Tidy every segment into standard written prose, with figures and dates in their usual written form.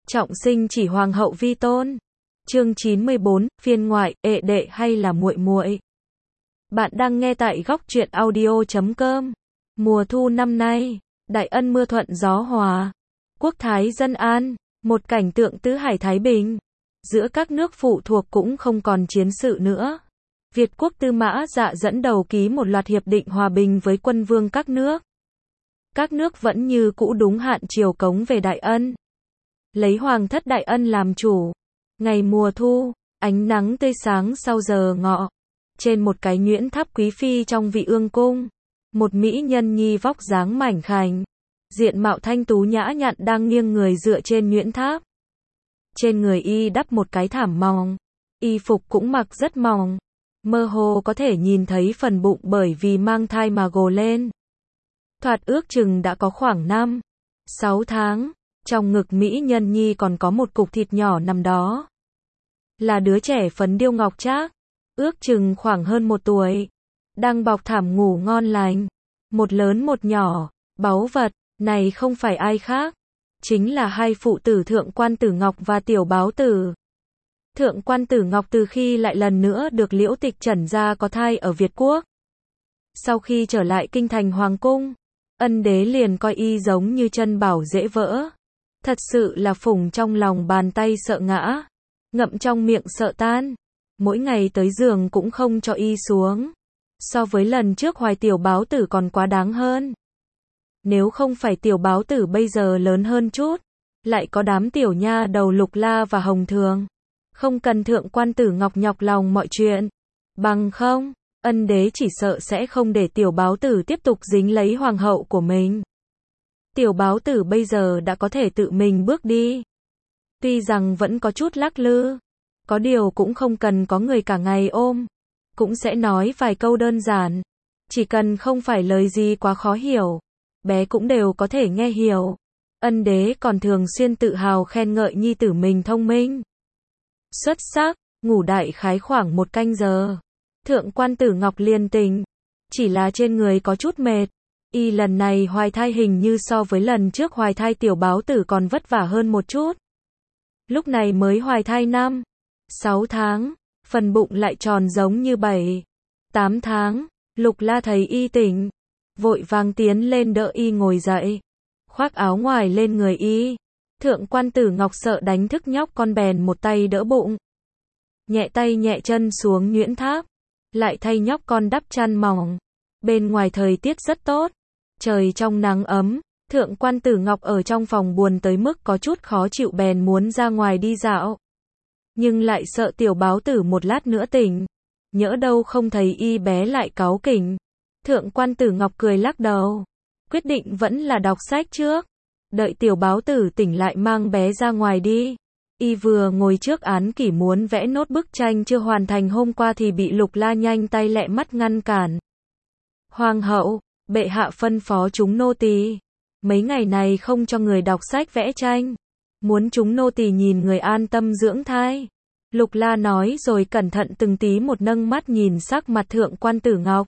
Trọng sinh chỉ hoàng hậu vi tôn. Chương 94, phiên ngoại, ệ đệ hay là muội muội. Bạn đang nghe tại góc truyện audio.com. Mùa thu năm nay, đại ân mưa thuận gió hòa, quốc thái dân an, một cảnh tượng tứ hải thái bình. Giữa các nước phụ thuộc cũng không còn chiến sự nữa. Việt quốc Tư Mã Dạ dẫn đầu ký một loạt hiệp định hòa bình với quân vương các nước. Các nước vẫn như cũ đúng hạn triều cống về đại ân. Lấy hoàng thất đại ân làm chủ. Ngày mùa thu, ánh nắng tươi sáng sau giờ ngọ. Trên một cái nhuyễn tháp quý phi trong Vị Ương cung, một mỹ nhân nhi vóc dáng mảnh khảnh, diện mạo thanh tú nhã nhặn đang nghiêng người dựa trên nhuyễn tháp. Trên người y đắp một cái thảm mỏng, y phục cũng mặc rất mỏng, mơ hồ có thể nhìn thấy phần bụng bởi vì mang thai mà gồ lên. Thoạt ước chừng đã có khoảng 5-6 tháng, trong ngực mỹ nhân nhi còn có một cục thịt nhỏ nằm đó. Là đứa trẻ phấn điêu ngọc trác, ước chừng khoảng hơn 1 tuổi, đang bọc thảm ngủ ngon lành. Một lớn một nhỏ, báu vật, này không phải ai khác, chính là hai phụ tử Thượng quan Tử Ngọc và Tiểu Báo Tử. Thượng quan Tử Ngọc từ khi lại lần nữa được Liễu Tịch trần ra có thai ở Việt Quốc. Sau khi trở lại kinh thành hoàng cung, ân đế liền coi y giống như chân bảo dễ vỡ. Thật sự là phủng trong lòng bàn tay sợ ngã, ngậm trong miệng sợ tan. Mỗi ngày tới giường cũng không cho y xuống. So với lần trước hoài Tiểu Báo Tử còn quá đáng hơn. Nếu không phải Tiểu Báo Tử bây giờ lớn hơn chút, lại có đám tiểu nha đầu Lục La và Hồng Thường, không cần Thượng quan Tử Ngọc nhọc lòng mọi chuyện. Bằng không, ân đế chỉ sợ sẽ không để Tiểu Báo Tử tiếp tục dính lấy hoàng hậu của mình. Tiểu Báo Tử bây giờ đã có thể tự mình bước đi. Tuy rằng vẫn có chút lắc lư, có điều cũng không cần có người cả ngày ôm, cũng sẽ nói vài câu đơn giản. Chỉ cần không phải lời gì quá khó hiểu, bé cũng đều có thể nghe hiểu. Ân đế còn thường xuyên tự hào khen ngợi nhi tử mình thông minh, xuất sắc. Ngủ đại khái khoảng 1 canh giờ, Thượng quan Tử Ngọc liền tỉnh, chỉ là trên người có chút mệt. Y lần này hoài thai hình như so với lần trước hoài thai Tiểu Báo Tử còn vất vả hơn một chút. Lúc này mới hoài thai 5-6 tháng, phần bụng lại tròn giống như 7-8 tháng. Lục La thấy y tỉnh, vội vàng tiến lên đỡ y ngồi dậy, khoác áo ngoài lên người y. Thượng quan Tử Ngọc sợ đánh thức nhóc con bèn một tay đỡ bụng, nhẹ tay nhẹ chân xuống nhuyễn tháp, lại thay nhóc con đắp chăn mỏng. Bên ngoài thời tiết rất tốt, trời trong nắng ấm. Thượng quan Tử Ngọc ở trong phòng buồn tới mức có chút khó chịu bèn muốn ra ngoài đi dạo. Nhưng lại sợ Tiểu Báo Tử một lát nữa tỉnh, nhỡ đâu không thấy y bé lại cáu kỉnh. Thượng quan Tử Ngọc cười lắc đầu, quyết định vẫn là đọc sách trước, đợi Tiểu Báo Tử tỉnh lại mang bé ra ngoài đi. Y vừa ngồi trước án kỷ muốn vẽ nốt bức tranh chưa hoàn thành hôm qua thì bị Lục La nhanh tay lẹ mắt ngăn cản. Hoàng hậu, bệ hạ phân phó chúng nô tỳ mấy ngày này không cho người đọc sách vẽ tranh, muốn chúng nô tỳ nhìn người an tâm dưỡng thai. Lục La nói rồi cẩn thận từng tí một nâng mắt nhìn sắc mặt Thượng quan Tử Ngọc.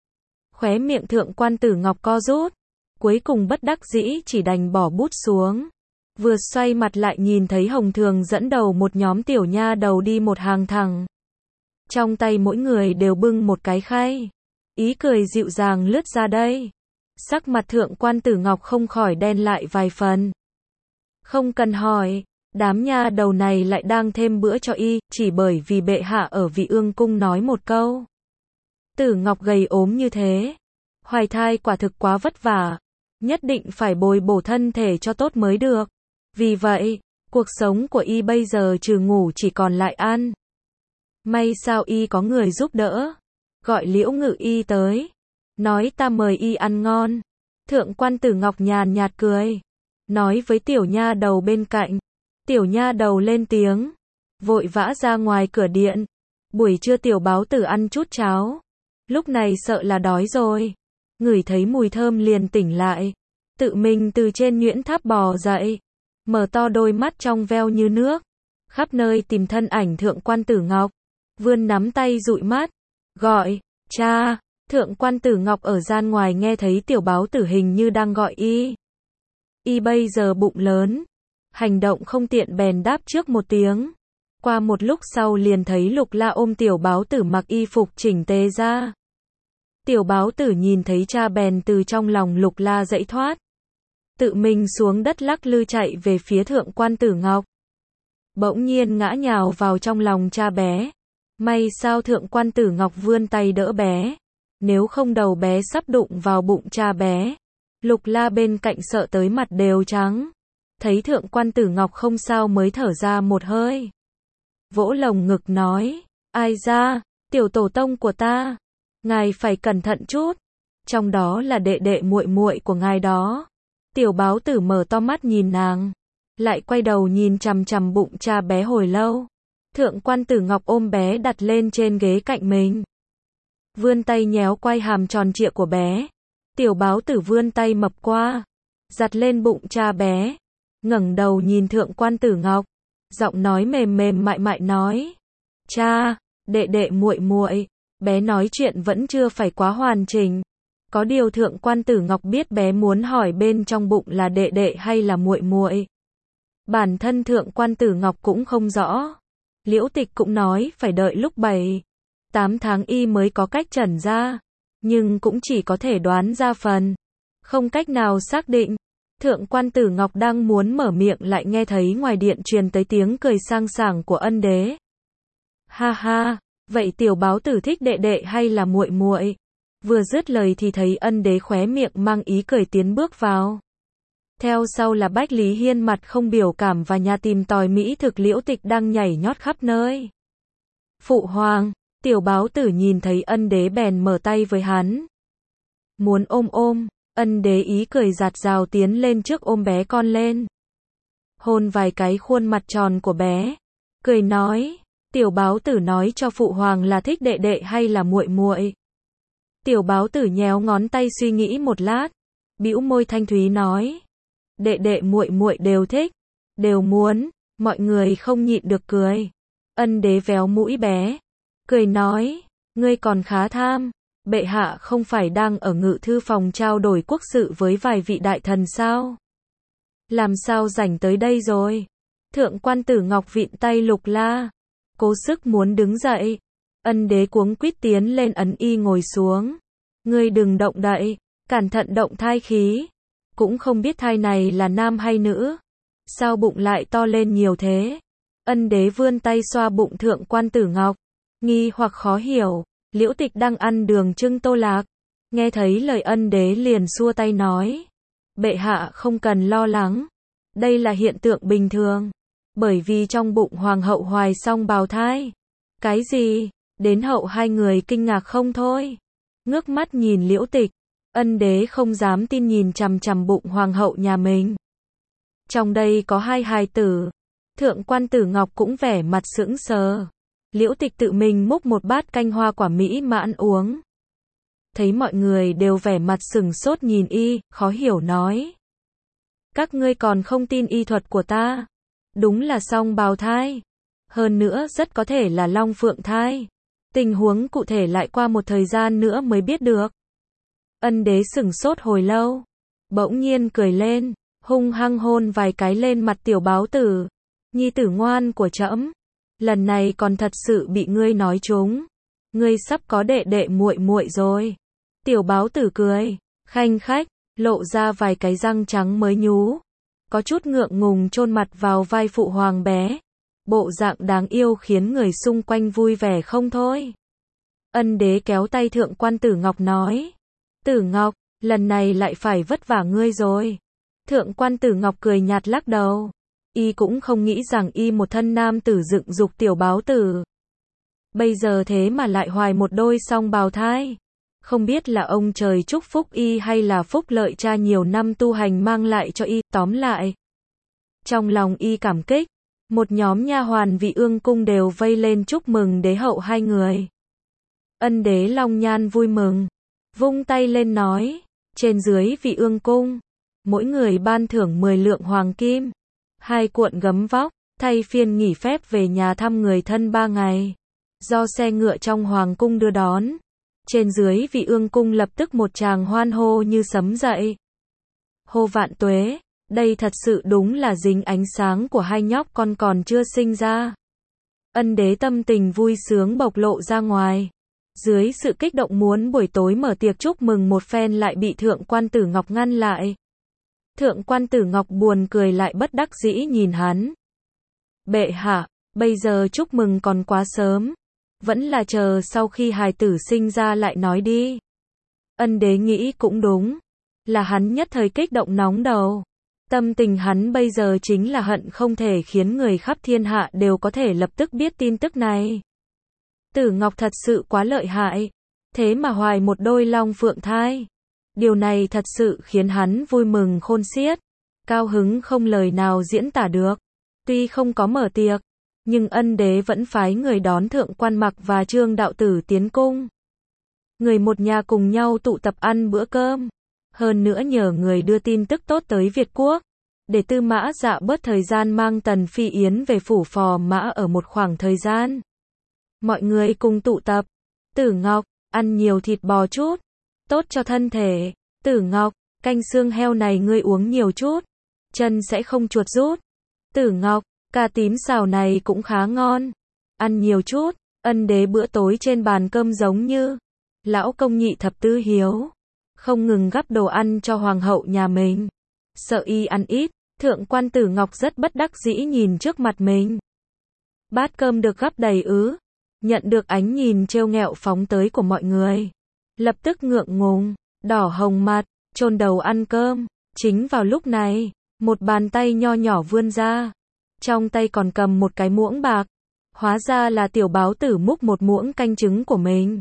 Khóe miệng Thượng quan Tử Ngọc co rút, cuối cùng bất đắc dĩ chỉ đành bỏ bút xuống. Vừa xoay mặt lại nhìn thấy Hồng Thường dẫn đầu một nhóm tiểu nha đầu đi một hàng thẳng. Trong tay mỗi người đều bưng một cái khay. Ý cười dịu dàng lướt ra đây. Sắc mặt Thượng quan Tử Ngọc không khỏi đen lại vài phần. Không cần hỏi, đám nha đầu này lại đang thêm bữa cho y, chỉ bởi vì bệ hạ ở Vị Ương cung nói một câu. Tử Ngọc gầy ốm như thế, hoài thai quả thực quá vất vả, nhất định phải bồi bổ thân thể cho tốt mới được. Vì vậy, cuộc sống của y bây giờ trừ ngủ chỉ còn lại ăn. May sao y có người giúp đỡ, gọi Liễu Ngự Y tới, nói ta mời y ăn ngon. Thượng quan Tử Ngọc nhàn nhạt cười, nói với tiểu nha đầu bên cạnh. Tiểu nha đầu lên tiếng, vội vã ra ngoài cửa điện. Buổi trưa Tiểu Báo Tử ăn chút cháo, lúc này sợ là đói rồi, ngửi thấy mùi thơm liền tỉnh lại, tự mình từ trên nhuyễn tháp bò dậy, mở to đôi mắt trong veo như nước, khắp nơi tìm thân ảnh Thượng quan Tử Ngọc, vươn nắm tay dụi mắt, gọi, cha. Thượng quan Tử Ngọc ở gian ngoài nghe thấy Tiểu Báo Tử hình như đang gọi y. Y bây giờ bụng lớn, hành động không tiện bèn đáp trước một tiếng. Qua một lúc sau liền thấy Lục La ôm tiểu báo tử mặc y phục chỉnh tề ra. Tiểu báo tử nhìn thấy cha bèn từ trong lòng Lục La dãy thoát. Tự mình xuống đất lắc lư chạy về phía Thượng Quan Tử Ngọc. Bỗng nhiên ngã nhào vào trong lòng cha bé. May sao Thượng Quan Tử Ngọc vươn tay đỡ bé. Nếu không đầu bé sắp đụng vào bụng cha bé. Lục La bên cạnh sợ tới mặt đều trắng. Thấy Thượng Quan Tử Ngọc không sao mới thở ra một hơi. Vỗ lồng ngực nói, ai ra, tiểu tổ tông của ta, ngài phải cẩn thận chút, trong đó là đệ đệ muội muội của ngài đó. Tiểu báo tử mở to mắt nhìn nàng, lại quay đầu nhìn chằm chằm bụng cha bé hồi lâu. Thượng Quan Tử Ngọc ôm bé đặt lên trên ghế cạnh mình. Vươn tay nhéo quai hàm tròn trịa của bé. Tiểu báo tử vươn tay mập qua, giặt lên bụng cha bé, ngẩng đầu nhìn Thượng Quan Tử Ngọc. Giọng nói mềm mềm mại mại nói, cha, đệ đệ muội muội. Bé nói chuyện vẫn chưa phải quá hoàn chỉnh. Có điều Thượng Quan Tử Ngọc biết bé muốn hỏi bên trong bụng là đệ đệ hay là muội muội. Bản thân Thượng Quan Tử Ngọc cũng không rõ. Liễu Tịch cũng nói phải đợi lúc 7-8 tháng y mới có cách chẩn ra, nhưng cũng chỉ có thể đoán ra phần, không cách nào xác định. Thượng Quan Tử Ngọc đang muốn mở miệng lại nghe thấy ngoài điện truyền tới tiếng cười sang sảng của Ân Đế. Ha ha, vậy tiểu báo tử thích đệ đệ hay là muội muội? Vừa dứt lời thì thấy Ân Đế khóe miệng mang ý cười tiến bước vào. Theo sau là Bách Lý Hiên mặt không biểu cảm và nhà tìm tòi mỹ thực Liễu Tịch đang nhảy nhót khắp nơi. Phụ hoàng, tiểu báo tử nhìn thấy Ân Đế bèn mở tay với hắn. Muốn ôm. Ân Đế ý cười giạt rào tiến lên trước ôm bé con lên. Hôn vài cái khuôn mặt tròn của bé. Cười nói, tiểu báo tử nói cho phụ hoàng là thích đệ đệ hay là muội muội. Tiểu báo tử nhéo ngón tay suy nghĩ một lát. Bĩu môi thanh thúy nói, đệ đệ muội muội đều thích, đều muốn. Mọi người không nhịn được cười. Ân Đế véo mũi bé. Cười nói, ngươi còn khá tham. Bệ hạ không phải đang ở ngự thư phòng trao đổi quốc sự với vài vị đại thần sao? Làm sao rảnh tới đây rồi? Thượng Quan Tử Ngọc vịn tay Lục La, cố sức muốn đứng dậy. Ân Đế cuống quýt tiến lên ấn y ngồi xuống. Ngươi đừng động đậy, cẩn thận động thai khí. Cũng không biết thai này là nam hay nữ. Sao bụng lại to lên nhiều thế? Ân Đế vươn tay xoa bụng Thượng Quan Tử Ngọc, nghi hoặc khó hiểu. Liễu Tịch đang ăn đường trưng tô lạc, nghe thấy lời Ân Đế liền xua tay nói, bệ hạ không cần lo lắng, đây là hiện tượng bình thường, bởi vì trong bụng hoàng hậu hoài xong bào thai. Cái gì? Đến hậu hai người kinh ngạc không thôi, ngước mắt nhìn Liễu Tịch. Ân Đế không dám tin nhìn chằm chằm bụng hoàng hậu nhà mình. Trong đây có hai hài tử. Thượng Quan Tử Ngọc cũng vẻ mặt sững sờ. Liễu Tịch tự mình múc một bát canh hoa quả mỹ mà ăn uống. Thấy mọi người đều vẻ mặt sừng sốt nhìn y, khó hiểu nói. Các ngươi còn không tin y thuật của ta. Đúng là song bào thai. Hơn nữa rất có thể là long phượng thai. Tình huống cụ thể lại qua một thời gian nữa mới biết được. Ân Đế sừng sốt hồi lâu. Bỗng nhiên cười lên, hung hăng hôn vài cái lên mặt tiểu báo tử. Nhi tử ngoan của trẫm. Lần này còn thật sự bị ngươi nói trúng. Ngươi sắp có đệ đệ muội muội rồi. Tiểu báo tử cười, khanh khách, lộ ra vài cái răng trắng mới nhú. Có chút ngượng ngùng chôn mặt vào vai phụ hoàng bé. Bộ dạng đáng yêu khiến người xung quanh vui vẻ không thôi. Ân Đế kéo tay Thượng Quan Tử Ngọc nói. Tử Ngọc, lần này lại phải vất vả ngươi rồi. Thượng Quan Tử Ngọc cười nhạt lắc đầu. Y cũng không nghĩ rằng y một thân nam tử dựng dục tiểu báo tử. Bây giờ thế mà lại hoài một đôi song bào thai. Không biết là ông trời chúc phúc y hay là phúc lợi cha nhiều năm tu hành mang lại cho y. Tóm lại, trong lòng y cảm kích. Một nhóm nha hoàn Vị Ương cung đều vây lên chúc mừng đế hậu hai người. Ân Đế long nhan vui mừng, vung tay lên nói, trên dưới Vị Ương cung, mỗi người ban thưởng 10 lượng hoàng kim, 2 cuộn gấm vóc, thay phiên nghỉ phép về nhà thăm người thân 3 ngày. Do xe ngựa trong hoàng cung đưa đón, trên dưới Vị Ương cung lập tức một tràng hoan hô như sấm dậy. Hô vạn tuế, Đây thật sự đúng là dính ánh sáng của hai nhóc con còn chưa sinh ra. Ân đế tâm tình vui sướng bộc lộ ra ngoài. Dưới sự kích động muốn buổi tối mở tiệc chúc mừng một phen lại bị Thượng quan Tử Ngọc ngăn lại. Thượng quan Tử Ngọc buồn cười lại bất đắc dĩ nhìn hắn. Bệ hạ, bây giờ chúc mừng còn quá sớm. Vẫn là chờ sau khi hài tử sinh ra lại nói đi. Ân đế nghĩ cũng đúng. Là hắn nhất thời kích động nóng đầu. Tâm tình hắn bây giờ chính là hận không thể khiến người khắp thiên hạ đều có thể lập tức biết tin tức này. Tử Ngọc thật sự quá lợi hại. Thế mà hoài một đôi long phượng thai. Điều này thật sự khiến hắn vui mừng khôn xiết. Cao hứng không lời nào diễn tả được. Tuy không có mở tiệc, nhưng ân đế vẫn phái người đón Thượng quan Mặc và Trương đạo tử tiến cung. Người một nhà cùng nhau tụ tập ăn bữa cơm. Hơn nữa nhờ người đưa tin tức tốt tới Việt Quốc. Để Tư Mã Dạ bớt thời gian mang Tần Phi Yến về phủ Phò Mã ở một khoảng thời gian. Mọi người cùng tụ tập. Tử Ngọc, ăn nhiều thịt bò chút. Tốt cho thân thể. Tử Ngọc, canh xương heo này ngươi uống nhiều chút. Chân sẽ không chuột rút. Tử Ngọc, cà tím xào này cũng khá ngon. Ăn nhiều chút. Ân đế bữa tối trên bàn cơm giống như lão công nhị thập tứ hiếu. Không ngừng gắp đồ ăn cho hoàng hậu nhà mình. Sợ y ăn ít, Thượng quan Tử Ngọc rất bất đắc dĩ nhìn trước mặt mình. Bát cơm được gắp đầy ứ. Nhận được ánh nhìn trêu ghẹo phóng tới của mọi người. Lập tức ngượng ngùng, đỏ hồng mặt, chôn đầu ăn cơm. Chính vào lúc này, một bàn tay nho nhỏ vươn ra. Trong tay còn cầm một cái muỗng bạc. Hóa ra là tiểu báo tử múc một muỗng canh trứng của mình.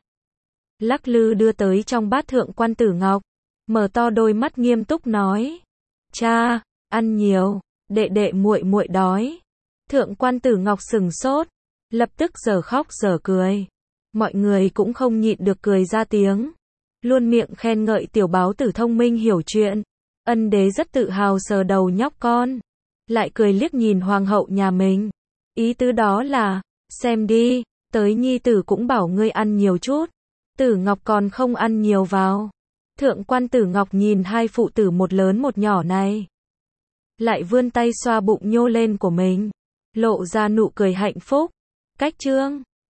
Lắc lư đưa tới trong bát Thượng quan Tử Ngọc. Mở to đôi mắt nghiêm túc nói. Cha, ăn nhiều, đệ đệ muội muội đói. Thượng quan Tử Ngọc sừng sốt. Lập tức giờ khóc giờ cười. Mọi người cũng không nhịn được cười ra tiếng. Luôn miệng khen ngợi tiểu báo tử thông minh hiểu chuyện. Ân đế rất tự hào sờ đầu nhóc con. Lại cười liếc nhìn hoàng hậu nhà mình. Ý tứ đó là, xem đi, tới nhi tử cũng bảo ngươi ăn nhiều chút. Tử Ngọc còn không ăn nhiều vào. Thượng quan Tử Ngọc nhìn hai phụ tử một lớn một nhỏ này. Lại vươn tay xoa bụng nhô lên của mình. Lộ ra nụ cười hạnh phúc. Cách chương